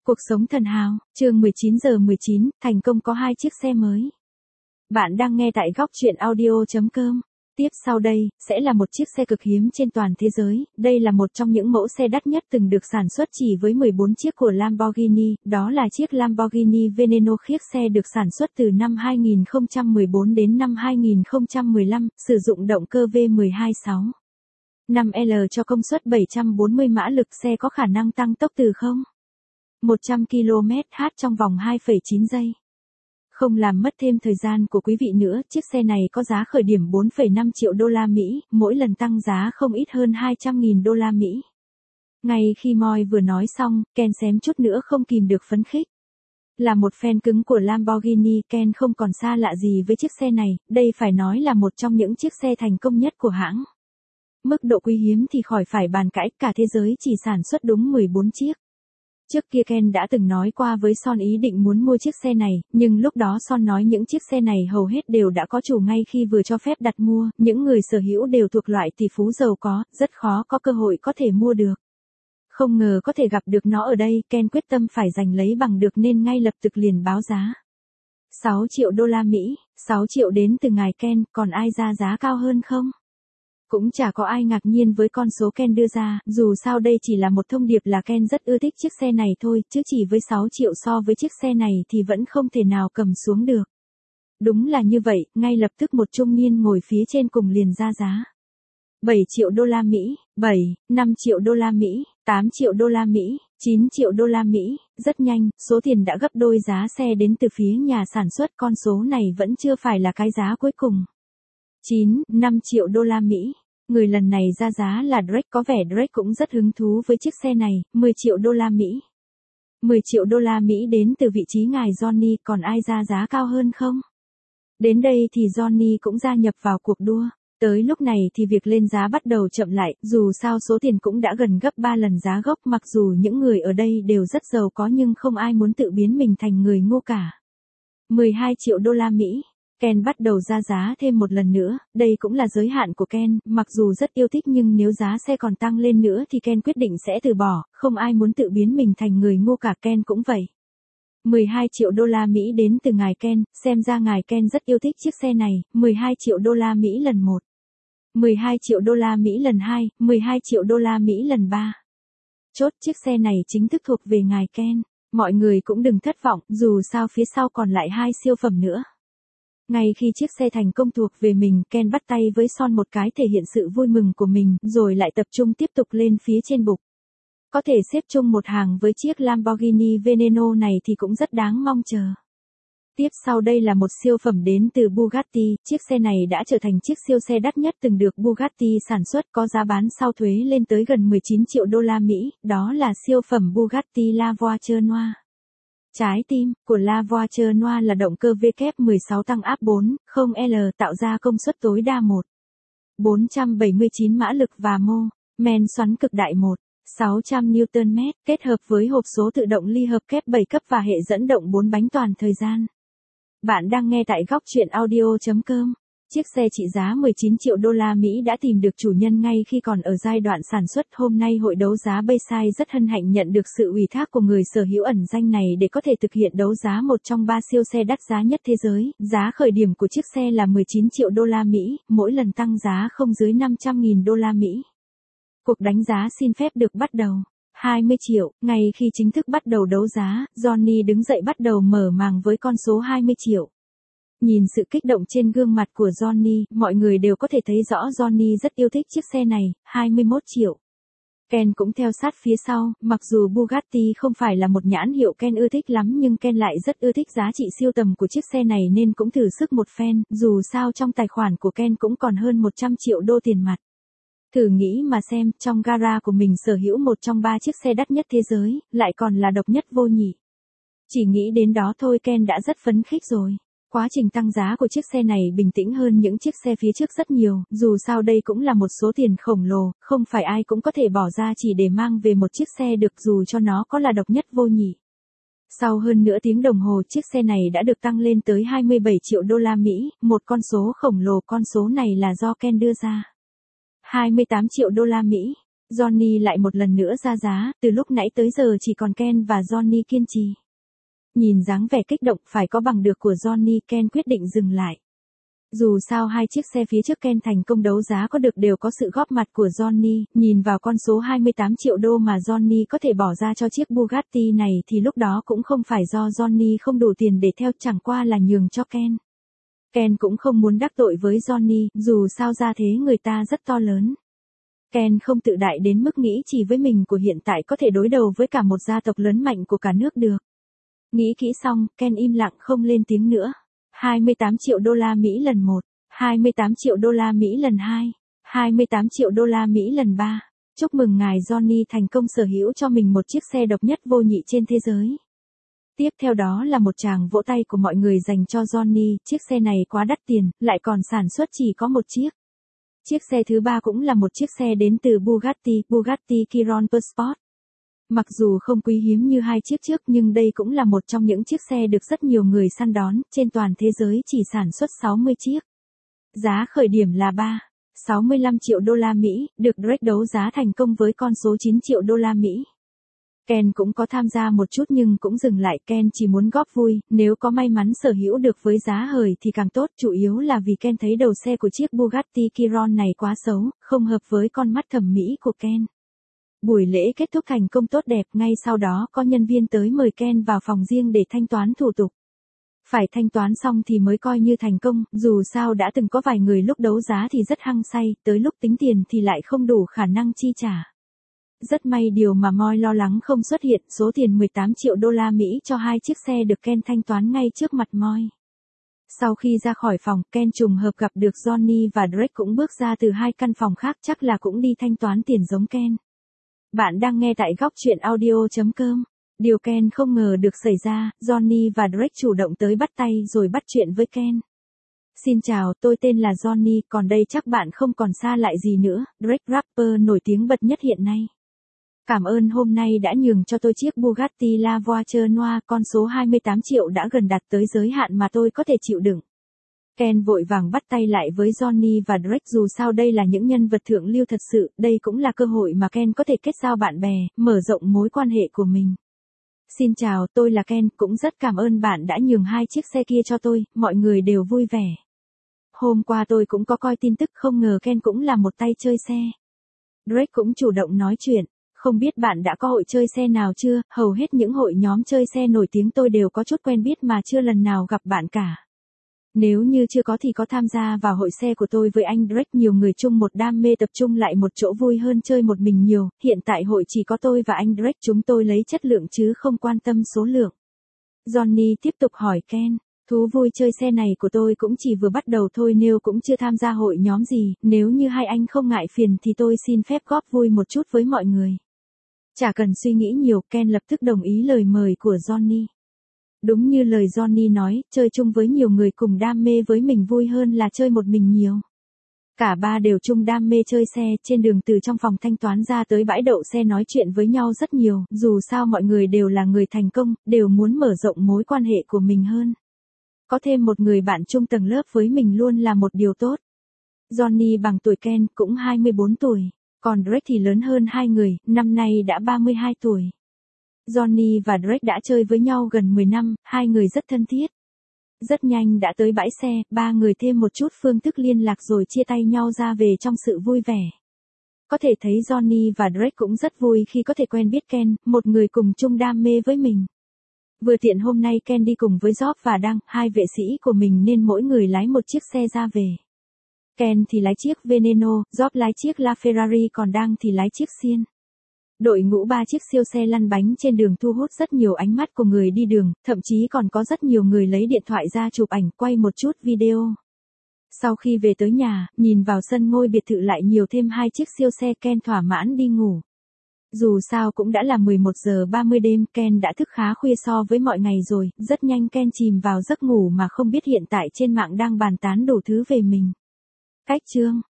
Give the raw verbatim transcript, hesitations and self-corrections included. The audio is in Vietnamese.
Cuộc sống thần hào, chương mười chín giờ mười chín, thành công có hai chiếc xe mới. Bạn đang nghe tại góc truyện audio chấm com. Tiếp sau đây, sẽ là một chiếc xe cực hiếm trên toàn thế giới. Đây là một trong những mẫu xe đắt nhất từng được sản xuất chỉ với mười bốn chiếc của Lamborghini. Đó là chiếc Lamborghini Veneno. Chiếc xe được sản xuất từ năm hai nghìn không trăm mười bốn đến năm hai nghìn không trăm mười lăm, sử dụng động cơ V mười hai sáu năm L cho công suất bảy trăm bốn mươi mã lực. Xe có khả năng tăng tốc từ không đến một trăm ki lô mét trên giờ trong vòng hai phẩy chín giây. Không làm mất thêm thời gian của quý vị nữa, chiếc xe này có giá khởi điểm bốn phẩy năm triệu đô la Mỹ, mỗi lần tăng giá không ít hơn hai trăm nghìn đô la Mỹ. Ngay khi Moi vừa nói xong, Ken xém chút nữa không kìm được phấn khích. Là một fan cứng của Lamborghini, Ken không còn xa lạ gì với chiếc xe này, đây phải nói là một trong những chiếc xe thành công nhất của hãng. Mức độ quý hiếm thì khỏi phải bàn cãi, cả thế giới chỉ sản xuất đúng mười bốn chiếc. Trước kia Ken đã từng nói qua với Son ý định muốn mua chiếc xe này, nhưng lúc đó Son nói những chiếc xe này hầu hết đều đã có chủ ngay khi vừa cho phép đặt mua, những người sở hữu đều thuộc loại tỷ phú giàu có, rất khó có cơ hội có thể mua được. Không ngờ có thể gặp được nó ở đây, Ken quyết tâm phải giành lấy bằng được nên ngay lập tức liền báo giá. sáu triệu đô la Mỹ, sáu triệu đến từ ngài Ken, còn ai ra giá cao hơn không? Cũng chả có ai ngạc nhiên với con số Ken đưa ra, dù sao đây chỉ là một thông điệp là Ken rất ưa thích chiếc xe này thôi, chứ chỉ với sáu triệu so với chiếc xe này thì vẫn không thể nào cầm xuống được. Đúng là như vậy, ngay lập tức một trung niên ngồi phía trên cùng liền ra giá. bảy triệu đô la Mỹ, bảy, năm triệu đô la Mỹ, tám triệu đô la Mỹ, chín triệu đô la Mỹ, rất nhanh, số tiền đã gấp đôi giá xe đến từ phía nhà sản xuất, con số này vẫn chưa phải là cái giá cuối cùng. chín, năm triệu đô la Mỹ. Người lần này ra giá là Drake, có vẻ Drake cũng rất hứng thú với chiếc xe này, mười triệu đô la Mỹ. mười triệu đô la Mỹ đến từ vị trí ngài Johnny, còn ai ra giá cao hơn không? Đến đây thì Johnny cũng gia nhập vào cuộc đua. Tới lúc này thì việc lên giá bắt đầu chậm lại, dù sao số tiền cũng đã gần gấp ba lần giá gốc, mặc dù những người ở đây đều rất giàu có nhưng không ai muốn tự biến mình thành người ngu cả. mười hai triệu đô la Mỹ. Ken bắt đầu ra giá thêm một lần nữa, đây cũng là giới hạn của Ken, mặc dù rất yêu thích nhưng nếu giá xe còn tăng lên nữa thì Ken quyết định sẽ từ bỏ, không ai muốn tự biến mình thành người ngu cả, Ken cũng vậy. mười hai triệu đô la Mỹ đến từ ngài Ken, xem ra ngài Ken rất yêu thích chiếc xe này, mười hai triệu đô la Mỹ lần một, mười hai triệu đô la Mỹ lần hai, mười hai triệu đô la Mỹ lần ba. Chốt, chiếc xe này chính thức thuộc về ngài Ken, mọi người cũng đừng thất vọng, dù sao phía sau còn lại hai siêu phẩm nữa. Ngay khi chiếc xe thành công thuộc về mình, Ken bắt tay với Son một cái thể hiện sự vui mừng của mình, rồi lại tập trung tiếp tục lên phía trên bục. Có thể xếp chung một hàng với chiếc Lamborghini Veneno này thì cũng rất đáng mong chờ. Tiếp sau đây là một siêu phẩm đến từ Bugatti, chiếc xe này đã trở thành chiếc siêu xe đắt nhất từng được Bugatti sản xuất, có giá bán sau thuế lên tới gần mười chín triệu đô la Mỹ, đó là siêu phẩm Bugatti La Voiture Noire. Trái tim của La Voiture Noire là động cơ W mười sáu tăng áp bốn không L tạo ra công suất tối đa một nghìn bốn trăm bảy mươi chín mã lực và mô men xoắn cực đại một nghìn sáu trăm Newton mét, kết hợp với hộp số tự động ly hợp kép bảy cấp và hệ dẫn động bốn bánh toàn thời gian. Bạn đang nghe tại góc truyện audio chấm com. Chiếc xe trị giá mười chín triệu đô la Mỹ đã tìm được chủ nhân ngay khi còn ở giai đoạn sản xuất. Hôm nay hội đấu giá Bayside rất hân hạnh nhận được sự ủy thác của người sở hữu ẩn danh này để có thể thực hiện đấu giá một trong ba siêu xe đắt giá nhất thế giới. Giá khởi điểm của chiếc xe là mười chín triệu đô la Mỹ, mỗi lần tăng giá không dưới năm trăm nghìn đô la Mỹ. Cuộc đánh giá xin phép được bắt đầu. hai mươi triệu, ngay khi chính thức bắt đầu đấu giá, Johnny đứng dậy bắt đầu mở màng với con số hai mươi triệu. Nhìn sự kích động trên gương mặt của Johnny, mọi người đều có thể thấy rõ Johnny rất yêu thích chiếc xe này, hai mươi mốt triệu. Ken cũng theo sát phía sau, mặc dù Bugatti không phải là một nhãn hiệu Ken ưa thích lắm nhưng Ken lại rất ưa thích giá trị siêu tầm của chiếc xe này nên cũng thử sức một phen, dù sao trong tài khoản của Ken cũng còn hơn một trăm triệu đô tiền mặt. Thử nghĩ mà xem, trong gara của mình sở hữu một trong ba chiếc xe đắt nhất thế giới, lại còn là độc nhất vô nhị. Chỉ nghĩ đến đó thôi Ken đã rất phấn khích rồi. Quá trình tăng giá của chiếc xe này bình tĩnh hơn những chiếc xe phía trước rất nhiều, dù sao đây cũng là một số tiền khổng lồ, không phải ai cũng có thể bỏ ra chỉ để mang về một chiếc xe được dù cho nó có là độc nhất vô nhị. Sau hơn nửa tiếng đồng hồ chiếc xe này đã được tăng lên tới hai mươi bảy triệu đô la Mỹ, một con số khổng lồ, con số này là do Ken đưa ra. hai mươi tám triệu đô la Mỹ. Johnny lại một lần nữa ra giá, từ lúc nãy tới giờ chỉ còn Ken và Johnny kiên trì. Nhìn dáng vẻ kích động phải có bằng được của Johnny, Ken quyết định dừng lại. Dù sao hai chiếc xe phía trước Ken thành công đấu giá có được đều có sự góp mặt của Johnny, nhìn vào con số hai mươi tám triệu đô mà Johnny có thể bỏ ra cho chiếc Bugatti này thì lúc đó cũng không phải do Johnny không đủ tiền để theo, chẳng qua là nhường cho Ken. Ken cũng không muốn đắc tội với Johnny, dù sao ra thế người ta rất to lớn. Ken không tự đại đến mức nghĩ chỉ với mình của hiện tại có thể đối đầu với cả một gia tộc lớn mạnh của cả nước được. Nghĩ kỹ xong, Ken im lặng không lên tiếng nữa. hai mươi tám triệu đô la Mỹ lần một, hai mươi tám triệu đô la Mỹ lần hai, hai mươi tám triệu đô la Mỹ lần ba. Chúc mừng ngài Johnny thành công sở hữu cho mình một chiếc xe độc nhất vô nhị trên thế giới. Tiếp theo đó là một tràng vỗ tay của mọi người dành cho Johnny, chiếc xe này quá đắt tiền, lại còn sản xuất chỉ có một chiếc. Chiếc xe thứ ba cũng là một chiếc xe đến từ Bugatti, Bugatti Chiron Sport. Mặc dù không quý hiếm như hai chiếc trước nhưng đây cũng là một trong những chiếc xe được rất nhiều người săn đón, trên toàn thế giới chỉ sản xuất sáu mươi chiếc. Giá khởi điểm là ba phẩy sáu mươi lăm triệu đô la Mỹ, được Drake đấu giá thành công với con số chín triệu đô la Mỹ. Ken cũng có tham gia một chút nhưng cũng dừng lại, Ken chỉ muốn góp vui, nếu có may mắn sở hữu được với giá hời thì càng tốt, chủ yếu là vì Ken thấy đầu xe của chiếc Bugatti Chiron này quá xấu, không hợp với con mắt thẩm mỹ của Ken. Buổi lễ kết thúc thành công tốt đẹp, ngay sau đó có nhân viên tới mời Ken vào phòng riêng để thanh toán thủ tục. Phải thanh toán xong thì mới coi như thành công, dù sao đã từng có vài người lúc đấu giá thì rất hăng say, tới lúc tính tiền thì lại không đủ khả năng chi trả. Rất may điều mà Moy lo lắng không xuất hiện, số tiền mười tám triệu đô la Mỹ cho hai chiếc xe được Ken thanh toán ngay trước mặt Moy. Sau khi ra khỏi phòng, Ken trùng hợp gặp được Johnny và Drake cũng bước ra từ hai căn phòng khác, chắc là cũng đi thanh toán tiền giống Ken. Bạn đang nghe tại góc truyện audio chấm com. Điều Ken không ngờ được xảy ra, Johnny và Drake chủ động tới bắt tay rồi bắt chuyện với Ken. Xin chào, tôi tên là Johnny, còn đây chắc bạn không còn xa lại gì nữa, Drake rapper nổi tiếng bật nhất hiện nay. Cảm ơn hôm nay đã nhường cho tôi chiếc Bugatti La Voiture Noire, con số hai mươi tám triệu đã gần đạt tới giới hạn mà tôi có thể chịu đựng. Ken vội vàng bắt tay lại với Johnny và Drake, dù sao đây là những nhân vật thượng lưu thật sự, đây cũng là cơ hội mà Ken có thể kết giao bạn bè, mở rộng mối quan hệ của mình. Xin chào, tôi là Ken, cũng rất cảm ơn bạn đã nhường hai chiếc xe kia cho tôi, mọi người đều vui vẻ. Hôm qua tôi cũng có coi tin tức, không ngờ Ken cũng là một tay chơi xe. Drake cũng chủ động nói chuyện. Không biết bạn đã có hội chơi xe nào chưa, hầu hết những hội nhóm chơi xe nổi tiếng tôi đều có chút quen biết mà chưa lần nào gặp bạn cả. Nếu như chưa có thì có tham gia vào hội xe của tôi với anh Drake, nhiều người chung một đam mê tập trung lại một chỗ vui hơn chơi một mình nhiều, hiện tại hội chỉ có tôi và anh Drake, chúng tôi lấy chất lượng chứ không quan tâm số lượng. Johnny tiếp tục hỏi Ken, thú vui chơi xe này của tôi cũng chỉ vừa bắt đầu thôi, nếu cũng chưa tham gia hội nhóm gì, nếu như hai anh không ngại phiền thì tôi xin phép góp vui một chút với mọi người. Chả cần suy nghĩ nhiều, Ken lập tức đồng ý lời mời của Johnny. Đúng như lời Johnny nói, chơi chung với nhiều người cùng đam mê với mình vui hơn là chơi một mình nhiều. Cả ba đều chung đam mê chơi xe, trên đường từ trong phòng thanh toán ra tới bãi đậu xe nói chuyện với nhau rất nhiều, dù sao mọi người đều là người thành công, đều muốn mở rộng mối quan hệ của mình hơn. Có thêm một người bạn chung tầng lớp với mình luôn là một điều tốt. Johnny bằng tuổi Ken, cũng hai mươi bốn tuổi. Còn Drake thì lớn hơn hai người, năm nay đã ba mươi hai tuổi. Johnny và Drake đã chơi với nhau gần mười năm, hai người rất thân thiết. Rất nhanh đã tới bãi xe, ba người thêm một chút phương thức liên lạc rồi chia tay nhau ra về trong sự vui vẻ. Có thể thấy Johnny và Drake cũng rất vui khi có thể quen biết Ken, một người cùng chung đam mê với mình. Vừa tiện hôm nay Ken đi cùng với Job và Đăng, hai vệ sĩ của mình nên mỗi người lái một chiếc xe ra về. Ken thì lái chiếc Veneno, Job lái chiếc LaFerrari, còn Đăng thì lái chiếc Sienna. Đội ngũ ba chiếc siêu xe lăn bánh trên đường thu hút rất nhiều ánh mắt của người đi đường, thậm chí còn có rất nhiều người lấy điện thoại ra chụp ảnh, quay một chút video. Sau khi về tới nhà, nhìn vào sân ngôi biệt thự lại nhiều thêm hai chiếc siêu xe, Ken thỏa mãn đi ngủ. Dù sao cũng đã là mười một giờ ba mươi đêm, Ken đã thức khá khuya so với mọi ngày rồi, rất nhanh Ken chìm vào giấc ngủ mà không biết hiện tại trên mạng đang bàn tán đủ thứ về mình. Cách chương